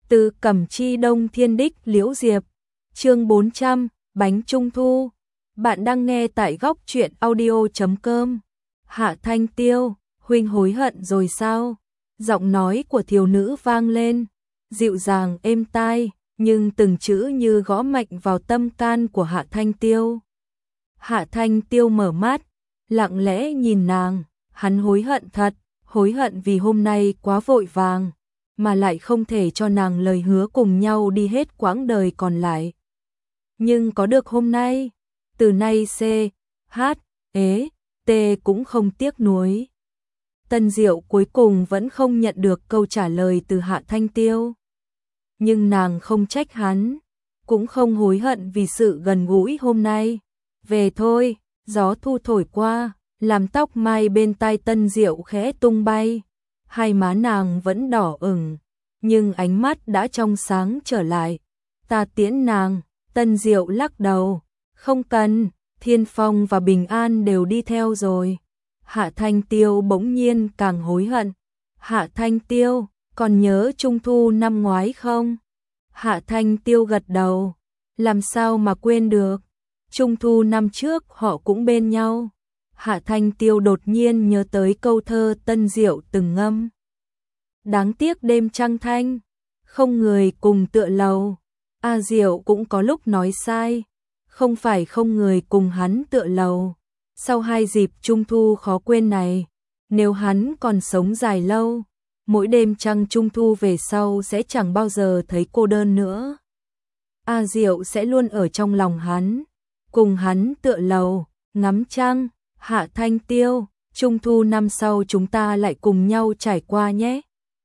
Từ Cẩm Chi Đông Thiên Đích Liễu Diệp. Chương 400, bánh trung thu. Bạn đang nghe tại góc truyện audio.com. Hạ Thanh Tiêu, huynh hối hận rồi sao? Giọng nói của thiếu nữ vang lên, dịu dàng êm tai, nhưng từng chữ như gõ mạnh vào tâm can của Hạ Thanh Tiêu. Hạ Thanh Tiêu mở mắt, lặng lẽ nhìn nàng, hắn hối hận thật, hối hận vì hôm nay quá vội vàng, mà lại không thể cho nàng lời hứa cùng nhau đi hết quãng đời còn lại. Nhưng có được hôm nay, từ nay C, H, E, T cũng không tiếc nuối. Tân Diệu cuối cùng vẫn không nhận được câu trả lời từ Hạ Thanh Tiêu. Nhưng nàng không trách hắn, cũng không hối hận vì sự gần gũi hôm nay. Về thôi, gió thu thổi qua, làm tóc mai bên tai Tân Diệu khẽ tung bay. Hai má nàng vẫn đỏ ửng, nhưng ánh mắt đã trong sáng trở lại. Ta tiễn nàng. Tân Diệu lắc đầu, không cần, Thiên Phong và Bình An đều đi theo rồi. Hạ Thanh Tiêu bỗng nhiên càng hối hận. Hạ Thanh Tiêu, còn nhớ Trung thu năm ngoái không? Hạ Thanh Tiêu gật đầu, làm sao mà quên được. Trung thu năm trước họ cũng bên nhau. Hạ Thanh Tiêu đột nhiên nhớ tới câu thơ Tân Diệu từng ngâm. Đáng tiếc đêm trăng thanh, không người cùng tựa lầu. A Diệu cũng có lúc nói sai, không phải không người cùng hắn tựa lầu. Sau hai dịp Trung thu khó quên này, nếu hắn còn sống dài lâu, mỗi đêm trăng Trung thu về sau sẽ chẳng bao giờ thấy cô đơn nữa. A Diệu sẽ luôn ở trong lòng hắn, cùng hắn tựa lầu, ngắm trăng. Hạ Thanh Tiêu, Trung thu năm sau chúng ta lại cùng nhau trải qua nhé.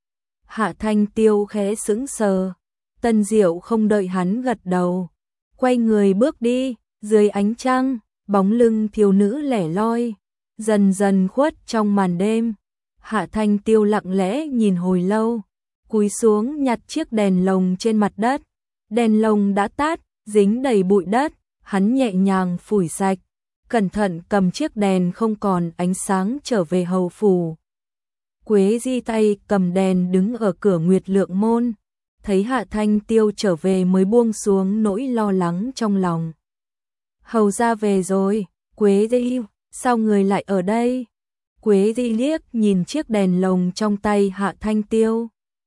Hạ Thanh Tiêu khẽ sững sờ. Tân Diệu không đợi hắn gật đầu, quay người bước đi. Dưới ánh trăng, bóng lưng thiếu nữ lẻ loi dần dần khuất trong màn đêm. Hạ Thanh Tiêu lặng lẽ nhìn hồi lâu, cúi xuống nhặt chiếc đèn lồng trên mặt đất. Đèn lồng đã tắt, dính đầy bụi đất, hắn nhẹ nhàng phủi sạch, cẩn thận cầm chiếc đèn không còn ánh sáng trở về hầu phủ. Quế Di tay cầm đèn đứng ở cửa Nguyệt Lượng môn, thấy Hạ Thanh Tiêu trở về mới buông xuống nỗi lo lắng trong lòng. Hầu gia về rồi. Quế Di, sao người lại ở đây? Quế Di liếc nhìn chiếc đèn lồng trong tay Hạ Thanh Tiêu,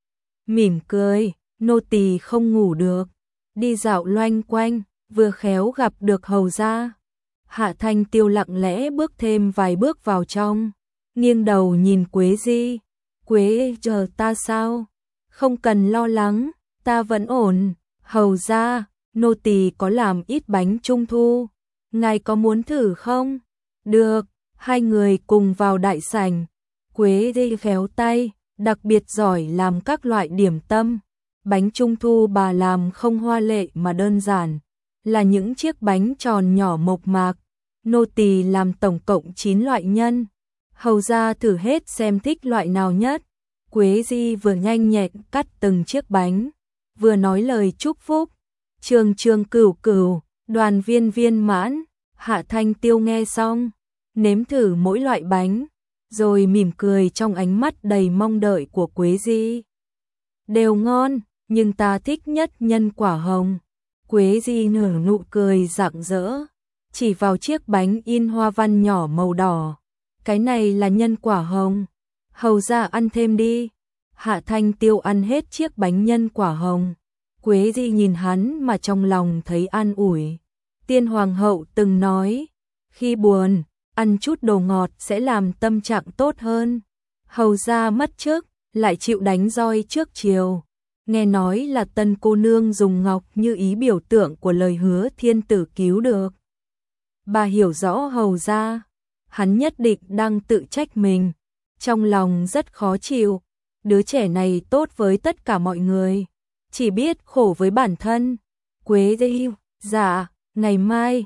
mỉm cười, nô tỳ không ngủ được, đi dạo loanh quanh, vừa khéo gặp được hầu gia. Hạ Thanh Tiêu lặng lẽ bước thêm vài bước vào trong, nghiêng đầu nhìn Quế Di. Quế, chờ ta sao? Không cần lo lắng, ta vẫn ổn. Hầu gia, nô tỳ có làm ít bánh trung thu, ngài có muốn thử không? Được. Hai người cùng vào đại sảnh. Quế Di khéo tay, đặc biệt giỏi làm các loại điểm tâm. Bánh trung thu bà làm không hoa lệ mà đơn giản, là những chiếc bánh tròn nhỏ mộc mạc. Nô tỳ làm tổng cộng 9 loại nhân. Hầu gia thử hết xem thích loại nào nhất. Quế Di vừa nhanh nhẹn cắt từng chiếc bánh, vừa nói lời chúc phúc. Trường trường cửu cửu, đoàn viên viên mãn. Hạ Thanh Tiêu nghe xong, nếm thử mỗi loại bánh, rồi mỉm cười trong ánh mắt đầy mong đợi của Quế Di. Đều ngon, nhưng ta thích nhất nhân quả hồng. Quế Di nở nụ cười rạng rỡ, chỉ vào chiếc bánh in hoa văn nhỏ màu đỏ. Cái này là nhân quả hồng, hầu gia ăn thêm đi. Hạ Thanh Tiêu ăn hết chiếc bánh nhân quả hồng. Quế Di nhìn hắn mà trong lòng thấy an ủi. Tiên Hoàng hậu từng nói, khi buồn, ăn chút đồ ngọt sẽ làm tâm trạng tốt hơn. Hầu gia mất chức, lại chịu đánh roi trước chiều. Nghe nói là Tân cô nương dùng ngọc như ý biểu tượng của lời hứa thiên tử cứu được. Bà hiểu rõ hầu gia, hắn nhất định đang tự trách mình, trong lòng rất khó chịu. Đứa trẻ này tốt với tất cả mọi người, chỉ biết khổ với bản thân. Quế Di, dạ, ngày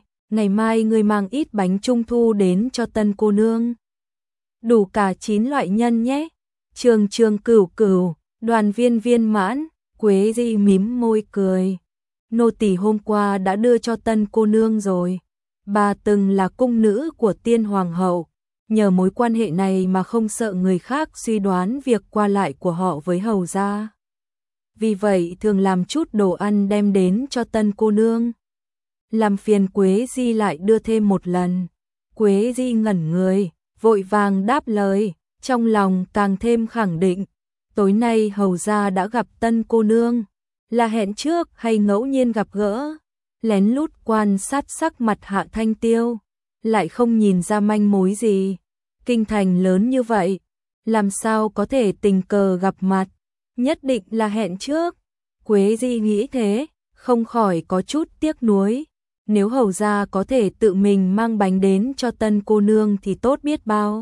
mai người mang ít bánh trung thu đến cho Tân cô nương. Đủ cả 9 loại nhân nhé. Trường trường cửu cửu, đoàn viên viên mãn. Quế Di mím môi cười. Nô tỳ hôm qua đã đưa cho Tân cô nương rồi. Bà từng là cung nữ của Tiên Hoàng hậu, nhờ mối quan hệ này mà không sợ người khác suy đoán việc qua lại của họ với hầu gia. vì vậy thường làm chút đồ ăn đem đến cho tân cô nương. Làm phiền Quế Di lại đưa thêm một lần. Quế Di ngẩn người, vội vàng đáp lời, trong lòng càng thêm khẳng định. Tối nay hầu gia đã gặp tân cô nương, là hẹn trước hay ngẫu nhiên gặp gỡ. Lén lút quan sát sắc mặt Hạ Thanh Tiêu, lại không nhìn ra manh mối gì. Kinh thành lớn như vậy, làm sao có thể tình cờ gặp mặt, nhất định là hẹn trước. Quế Di nghĩ thế, không khỏi có chút tiếc nuối. Nếu hầu gia có thể tự mình mang bánh đến cho tân cô nương thì tốt biết bao.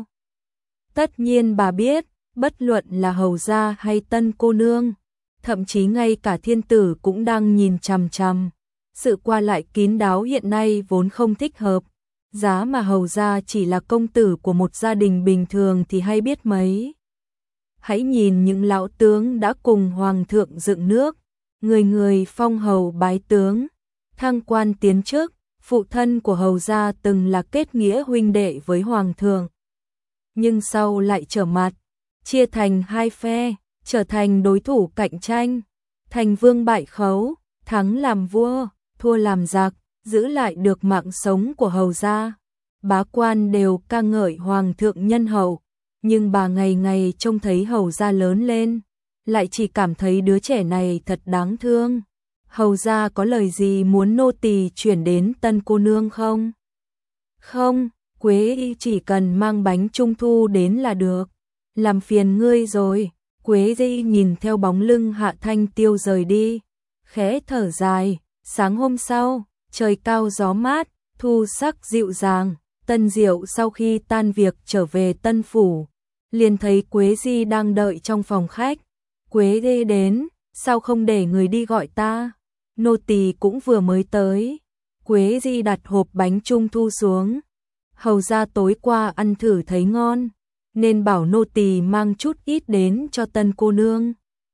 Tất nhiên bà biết, bất luận là hầu gia hay tân cô nương, thậm chí ngay cả thiên tử cũng đang nhìn chằm chằm. Sự qua lại kín đáo hiện nay vốn không thích hợp. Giá mà hầu gia chỉ là công tử của một gia đình bình thường thì hay biết mấy. Hãy nhìn những lão tướng đã cùng hoàng thượng dựng nước, người người phong hầu bái tướng, thăng quan tiến chức. Phụ thân của hầu gia từng là kết nghĩa huynh đệ với hoàng thượng, nhưng sau lại trở mặt, chia thành hai phe, trở thành đối thủ cạnh tranh, thành vương bại khấu, thắng làm vua, thua làm giặc, giữ lại được mạng sống của hầu gia. Bá quan đều ca ngợi hoàng thượng nhân hậu, nhưng bà ngày ngày trông thấy hầu gia lớn lên, lại chỉ cảm thấy đứa trẻ này thật đáng thương. Hầu gia có lời gì muốn nô tỳ chuyển đến tân cô nương không? Không, Quế Y chỉ cần mang bánh trung thu đến là được. Làm phiền ngươi rồi. Quế Y nhìn theo bóng lưng Hạ Thanh Tiêu rời đi, khẽ thở dài. Sáng hôm sau, trời cao gió mát, thu sắc dịu dàng. Tân Diệu sau khi tan việc trở về Tân Phủ, liền thấy Quế Di đang đợi trong phòng khách. Quế Di đến, sao không để người đi gọi ta? Nô tỳ cũng vừa mới tới. Quế Di đặt hộp bánh trung thu xuống. Hầu gia tối qua ăn thử thấy ngon, nên bảo nô tỳ mang chút ít đến cho tân cô nương.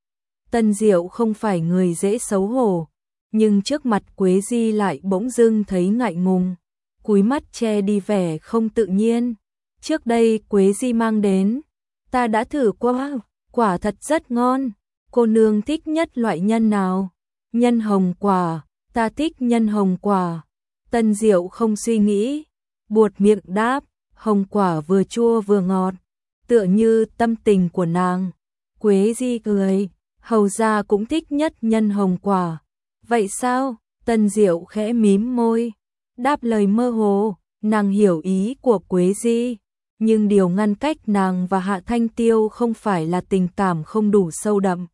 Tân Diệu không phải người dễ xấu hổ, nhưng trước mặt Quế Di lại bỗng dưng thấy ngại ngùng, cúi mắt che đi vẻ không tự nhiên. Trước đây Quế Di mang đến, ta đã thử qua, quả thật rất ngon. Cô nương thích nhất loại nhân nào? Nhân hồng quả, ta thích nhân hồng quả. Tân Diệu không suy nghĩ, buột miệng đáp, hồng quả vừa chua vừa ngọt, tựa như tâm tình của nàng. Quế Di cười, hầu gia cũng thích nhất nhân hồng quả. Vậy sao? Tân Diệu khẽ mím môi, đáp lời mơ hồ. Nàng hiểu ý của Quế Di, nhưng điều ngăn cách nàng và Hạ Thanh Tiêu không phải là tình cảm không đủ sâu đậm,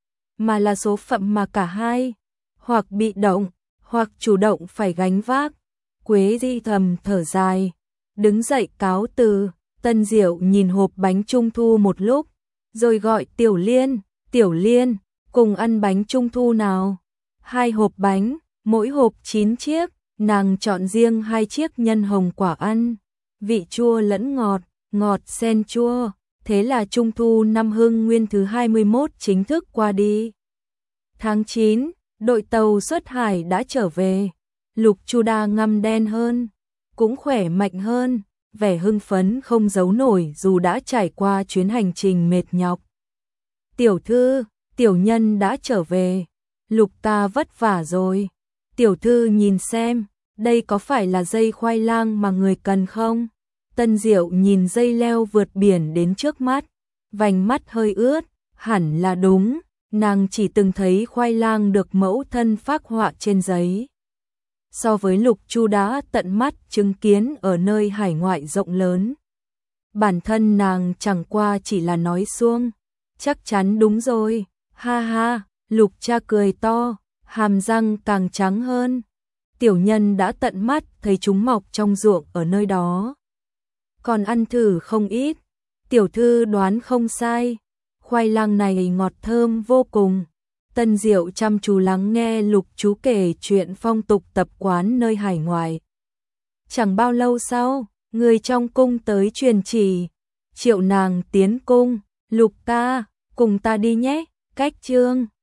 mà là số phận mà cả hai, hoặc bị động, hoặc chủ động phải gánh vác. Quế Di thầm thở dài, đứng dậy cáo từ. Tân Diệu nhìn hộp bánh trung thu một lúc, rồi gọi Tiểu Liên, Tiểu Liên, cùng ăn bánh trung thu nào. 2 hộp bánh, mỗi hộp 9 chiếc, nàng chọn riêng 2 chiếc nhân hồng quả ăn, vị chua lẫn ngọt, ngọt xen chua. Thế là trung thu năm Hưng Nguyên thứ 21 chính thức qua đi. Tháng 9, đội tàu xuất hải đã trở về. Lục Chu Đa ngăm đen hơn, cũng khỏe mạnh hơn, vẻ hưng phấn không giấu nổi dù đã trải qua chuyến hành trình mệt nhọc. Tiểu thư, tiểu nhân đã trở về, Lục ta vất vả rồi. Tiểu thư nhìn xem, đây có phải là dây khoai lang mà người cần không? Tân Diệu nhìn dây leo vượt biển đến trước mắt, vành mắt hơi ướt, hẳn là đúng, nàng chỉ từng thấy khoai lang được mẫu thân phác họa trên giấy. So với Lục Chu đã tận mắt chứng kiến ở nơi hải ngoại rộng lớn, bản thân nàng chẳng qua chỉ là nói suông. Chắc chắn đúng rồi, ha ha. Lục cha cười to, hàm răng càng trắng hơn. Tiểu nhân đã tận mắt thấy chúng mọc trong ruộng ở nơi đó, còn ăn thử không ít. Tiểu thư đoán không sai, khoai lang này ngọt thơm vô cùng. Tân Diệu chăm chú lắng nghe Lục chú kể chuyện phong tục tập quán nơi hải ngoại. Chẳng bao lâu sau, người trong cung tới truyền chỉ, triệu nàng tiến cung. Lục ta, cùng ta đi nhé. Cách chương